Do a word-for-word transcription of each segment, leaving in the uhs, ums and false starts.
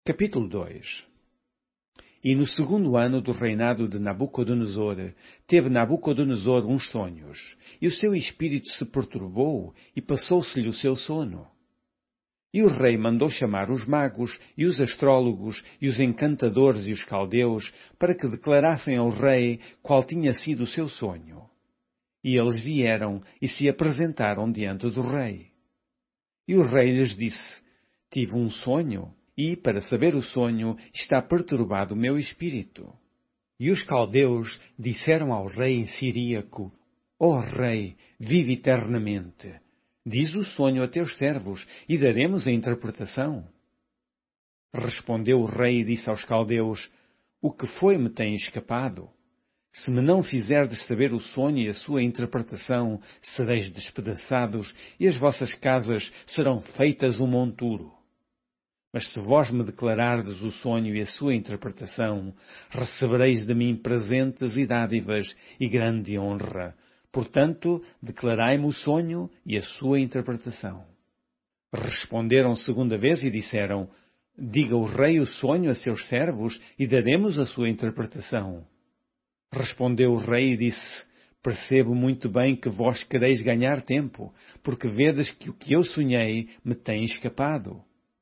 Capítulo dois. E no segundo ano do reinado de Nabucodonosor, teve Nabucodonosor uns sonhos, e o seu espírito se perturbou, e passou-se-lhe o seu sono. E o rei mandou chamar os magos, e os astrólogos, e os encantadores e os caldeus, para que declarassem ao rei qual tinha sido o seu sonho. E eles vieram e se apresentaram diante do rei. E o rei lhes disse: Tive um sonho, e, para saber o sonho, está perturbado o meu espírito. E os caldeus disseram ao rei em siríaco: Ó rei, vive eternamente. Diz o sonho a teus servos, e daremos a interpretação. Respondeu o rei e disse aos caldeus: O que foi me tem escapado? Se me não fizerdes saber o sonho e a sua interpretação, sereis despedaçados, e as vossas casas serão feitas um monturo. Mas se vós me declarardes o sonho e a sua interpretação, recebereis de mim presentes e dádivas e grande honra. Portanto, declarai-me o sonho e a sua interpretação. Responderam segunda vez e disseram: Diga o rei o sonho a seus servos e daremos a sua interpretação. Respondeu o rei e disse: Percebo muito bem que vós quereis ganhar tempo, porque vedes que o que eu sonhei me tem escapado.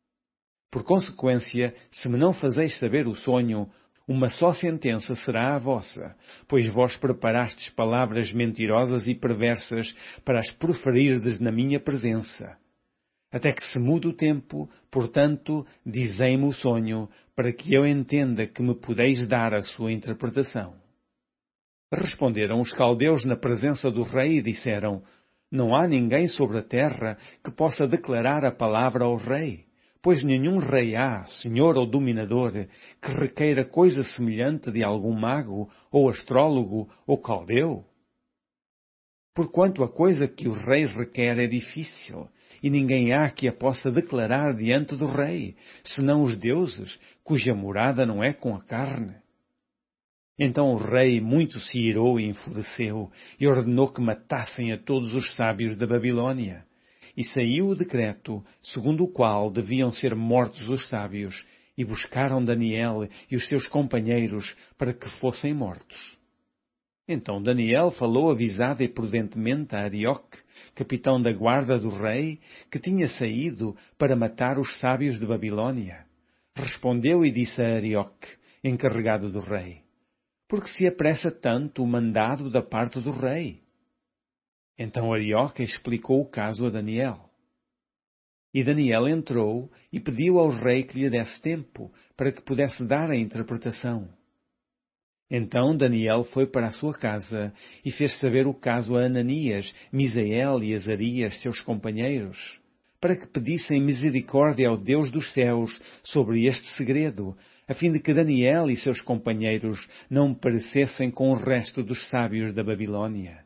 Por consequência, se me não fazeis saber o sonho, uma só sentença será a vossa, pois vós preparastes palavras mentirosas e perversas para as proferirdes na minha presença. Até que se mude o tempo, portanto, dizei-me o sonho, para que eu entenda que me podeis dar a sua interpretação. Responderam os caldeus na presença do rei e disseram: Não há ninguém sobre a terra que possa declarar a palavra ao rei. Pois nenhum rei há, senhor ou dominador, que requeira coisa semelhante de algum mago, ou astrólogo, ou caldeu. Porquanto a coisa que o rei requer é difícil, e ninguém há que a possa declarar diante do rei, senão os deuses, cuja morada não é com a carne. Então o rei muito se irou e enfureceu, e ordenou que matassem a todos os sábios da Babilônia. E saiu o decreto, segundo o qual deviam ser mortos os sábios, e buscaram Daniel e os seus companheiros para que fossem mortos. Então Daniel falou avisado e prudentemente a Arioque, capitão da guarda do rei, que tinha saído para matar os sábios de Babilônia. Respondeu e disse a Arioque, encarregado do rei: Por que se apressa tanto o mandado da parte do rei? Então Arioque explicou o caso a Daniel. E Daniel entrou e pediu ao rei que lhe desse tempo, para que pudesse dar a interpretação. Então Daniel foi para a sua casa e fez saber o caso a Ananias, Misael e Azarias, seus companheiros, para que pedissem misericórdia ao Deus dos céus sobre este segredo, a fim de que Daniel e seus companheiros não perecessem com o resto dos sábios da Babilônia.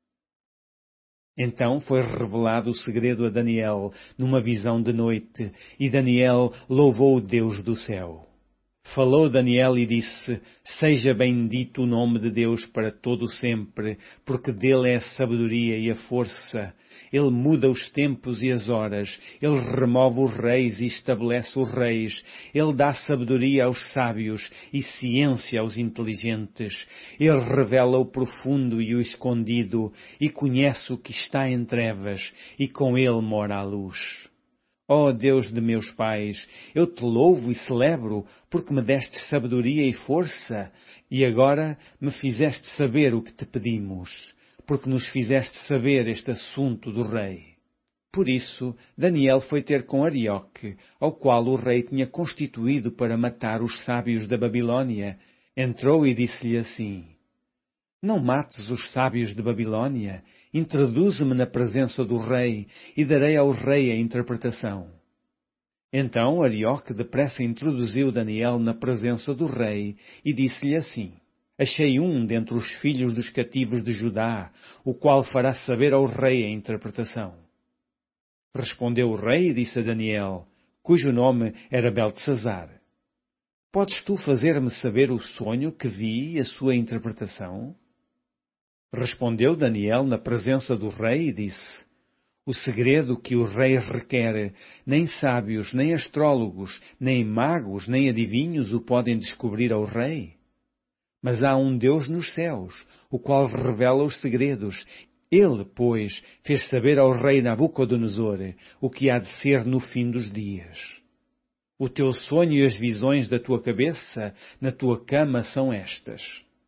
Então foi revelado o segredo a Daniel numa visão de noite, e Daniel louvou o Deus do céu. Falou Daniel e disse: Seja bendito o nome de Deus para todo sempre, porque dele é a sabedoria e a força. Ele muda os tempos e as horas. Ele remove os reis e estabelece os reis. Ele dá sabedoria aos sábios e ciência aos inteligentes. Ele revela o profundo e o escondido, e conhece o que está em trevas, e com ele mora a luz. Ó Deus de meus pais, eu te louvo e celebro, porque me deste sabedoria e força, e agora me fizeste saber o que te pedimos, porque nos fizeste saber este assunto do rei. Por isso, Daniel foi ter com Arioque, ao qual o rei tinha constituído para matar os sábios da Babilônia. Entrou e disse-lhe assim: Não mates os sábios de Babilônia, introduze-me na presença do rei, e darei ao rei a interpretação. Então Arioque depressa introduziu Daniel na presença do rei, e disse-lhe assim: Achei um dentre os filhos dos cativos de Judá, o qual fará saber ao rei a interpretação. Respondeu o rei e disse a Daniel, cujo nome era Beltesazar: Podes tu fazer-me saber o sonho que vi e a sua interpretação? Respondeu Daniel na presença do rei e disse: O segredo que o rei requer, nem sábios, nem astrólogos, nem magos, nem adivinhos o podem descobrir ao rei. Mas há um Deus nos céus, o qual revela os segredos. Ele, pois, fez saber ao rei Nabucodonosor o que há de ser no fim dos dias. O teu sonho e as visões da tua cabeça na tua cama são estas.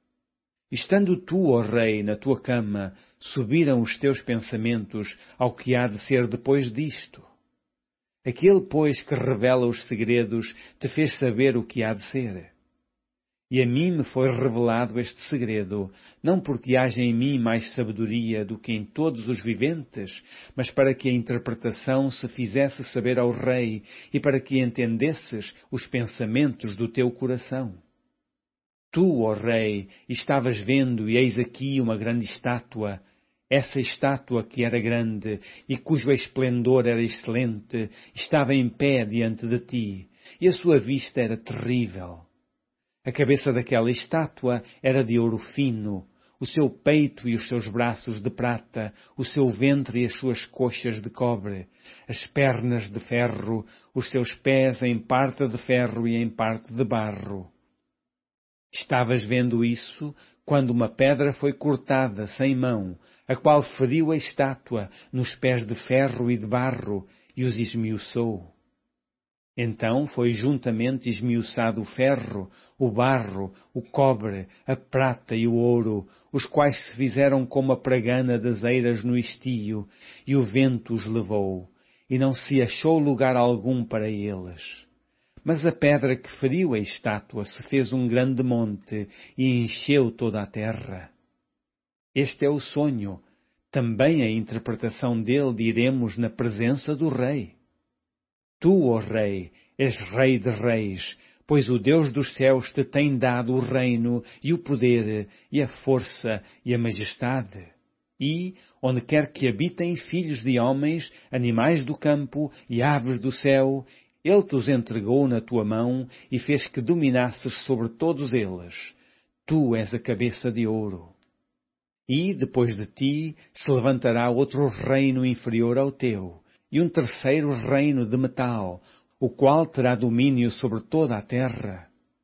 Estando tu, ó rei, na tua cama, subiram os teus pensamentos ao que há de ser depois disto. Aquele, pois, que revela os segredos, te fez saber o que há de ser. E a mim me foi revelado este segredo, não porque haja em mim mais sabedoria do que em todos os viventes, mas para que a interpretação se fizesse saber ao rei e para que entendesses os pensamentos do teu coração. Tu, ó rei, estavas vendo, e eis aqui uma grande estátua. Essa estátua que era grande e cujo esplendor era excelente, estava em pé diante de ti, e a sua vista era terrível. A cabeça daquela estátua era de ouro fino, o seu peito e os seus braços de prata, o seu ventre e as suas coxas de cobre, as pernas de ferro, os seus pés em parte de ferro e em parte de barro. Estavas vendo isso quando uma pedra foi cortada sem mão, a qual feriu a estátua nos pés de ferro e de barro e os esmiuçou. Então foi juntamente esmiuçado o ferro, o barro, o cobre, a prata e o ouro, os quais se fizeram como a pragana das eiras no estio, e o vento os levou, e não se achou lugar algum para eles. Mas a pedra que feriu a estátua se fez um grande monte e encheu toda a terra. Este é o sonho. Também a interpretação dele diremos na presença do rei. Tu, ó rei, és rei de reis, pois o Deus dos céus te tem dado o reino e o poder e a força e a majestade. E, onde quer que habitem filhos de homens, animais do campo e aves do céu, ele te os entregou na tua mão e fez que dominasses sobre todos eles. Tu és a cabeça de ouro. E, depois de ti, se levantará outro reino inferior ao teu, e um terceiro reino de metal, o qual terá domínio sobre toda a terra.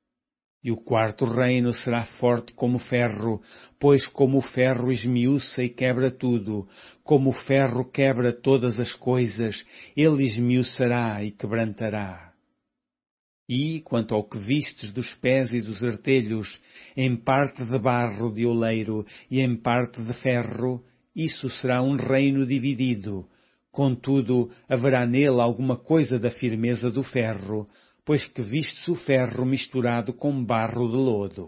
E o quarto reino será forte como ferro, pois como o ferro esmiuça e quebra tudo, como o ferro quebra todas as coisas, ele esmiuçará e quebrantará. E, quanto ao que vistes dos pés e dos artelhos, em parte de barro de oleiro e em parte de ferro, isso será um reino dividido. Contudo, haverá nele alguma coisa da firmeza do ferro, pois que vistes o ferro misturado com barro de lodo.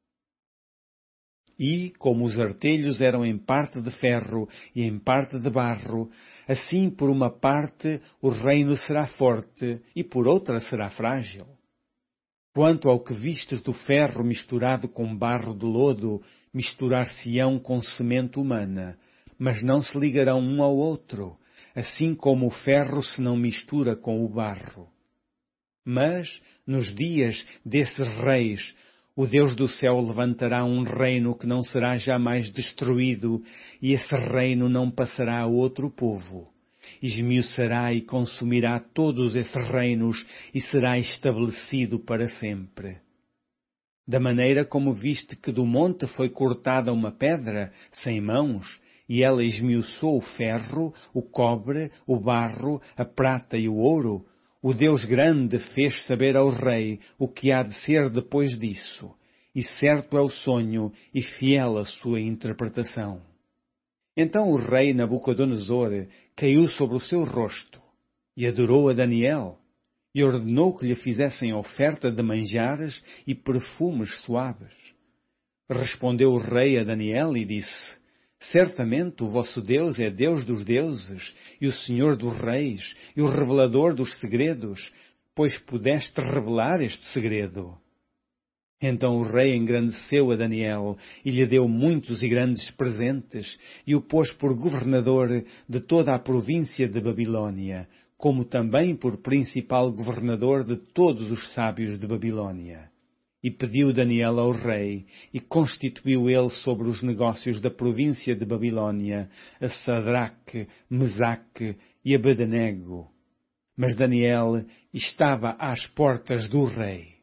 E, como os artelhos eram em parte de ferro e em parte de barro, assim por uma parte o reino será forte e por outra será frágil. Quanto ao que vistes do ferro misturado com barro de lodo, misturar-se-ão com semente humana, mas não se ligarão um ao outro, assim como o ferro se não mistura com o barro. Mas, nos dias desses reis, o Deus do céu levantará um reino que não será jamais destruído, e esse reino não passará a outro povo. Esmiuçará e consumirá todos esses reinos e será estabelecido para sempre. Da maneira como viste que do monte foi cortada uma pedra sem mãos, e ela esmiuçou o ferro, o cobre, o barro, a prata e o ouro, o Deus grande fez saber ao rei o que há de ser depois disso, e certo é o sonho e fiel a sua interpretação. Então o rei Nabucodonosor caiu sobre o seu rosto e adorou a Daniel, e ordenou que lhe fizessem oferta de manjares e perfumes suaves. Respondeu o rei a Daniel e disse: Certamente o vosso Deus é Deus dos deuses, e o Senhor dos reis, e o revelador dos segredos, pois pudeste revelar este segredo. Então o rei engrandeceu a Daniel, e lhe deu muitos e grandes presentes, e o pôs por governador de toda a província de Babilônia, como também por principal governador de todos os sábios de Babilônia. E pediu Daniel ao rei, e constituiu ele sobre os negócios da província de Babilônia a Sadraque, Mesaque e Abednego. Mas Daniel estava às portas do rei.